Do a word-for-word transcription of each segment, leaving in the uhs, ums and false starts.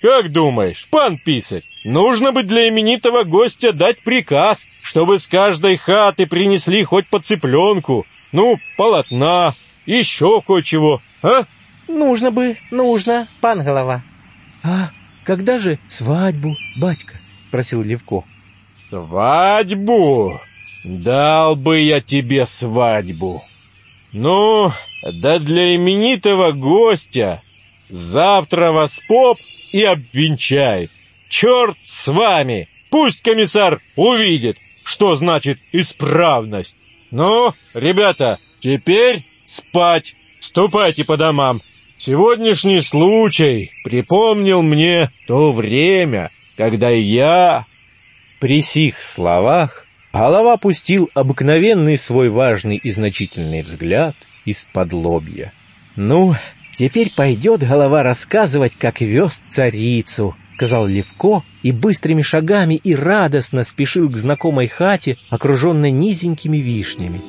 Как думаешь, пан писарь, нужно бы для именитого гостя дать приказ, чтобы с каждой хаты принесли хоть по цыпленку, ну, полотна, еще кое-чего, а? Нужно бы, нужно, пан голова. А когда же свадьбу, батька? Спросил Левко. Свадьбу? Дал бы я тебе свадьбу. Ну, да для именитого гостя завтра вас поп и обвенчает. Черт с вами! Пусть комиссар увидит, что значит исправность. Ну, ребята, теперь спать. Ступайте по домам. Сегодняшний случай припомнил мне то время, когда я... При сих словах голова пустил обыкновенный свой важный и значительный взгляд из-под лобья. «Ну, теперь пойдет голова рассказывать, как вез царицу», — сказал Левко, и быстрыми шагами и радостно спешил к знакомой хате, окруженной низенькими вишнями.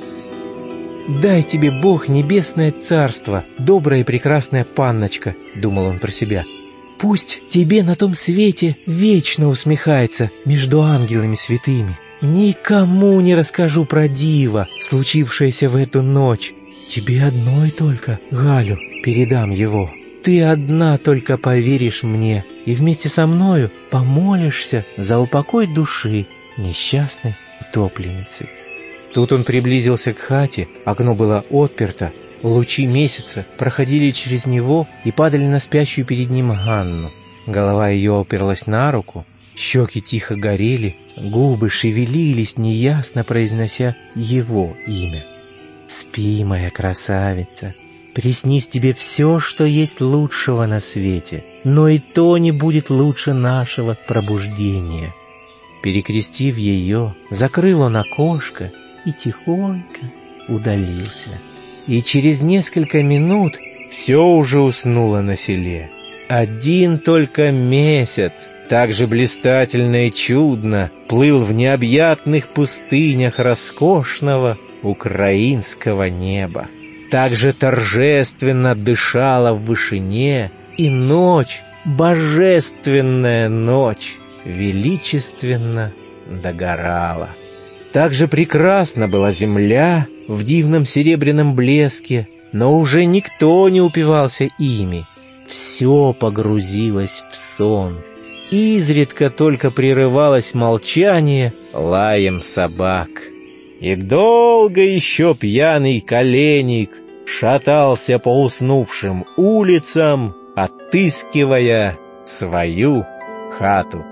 «Дай тебе Бог небесное царство, добрая и прекрасная панночка», — думал он про себя. «Пусть тебе на том свете вечно усмехается между ангелами святыми. Никому не расскажу про диво, случившееся в эту ночь. Тебе одной только, Галю, передам его. Ты одна только поверишь мне и вместе со мною помолишься за упокой души несчастной утопленницы». Тут он приблизился к хате, окно было отперто, лучи месяца проходили через него и падали на спящую перед ним Ганну. Голова ее оперлась на руку, щеки тихо горели, губы шевелились, неясно произнося его имя. «Спи, моя красавица, приснись тебе все, что есть лучшего на свете, но и то не будет лучше нашего пробуждения». Перекрестив ее, закрыл он окошко и тихонько удалился. И через несколько минут все уже уснуло на селе. Один только месяц, так же блистательно и чудно, плыл в необъятных пустынях роскошного украинского неба. Так же торжественно дышала в вышине, и ночь, божественная ночь, величественно догорала. Так же прекрасна была земля в дивном серебряном блеске, но уже никто не упивался ими. Все погрузилось в сон. Изредка только прерывалось молчание лаем собак. И долго еще пьяный коленник шатался по уснувшим улицам, отыскивая свою хату.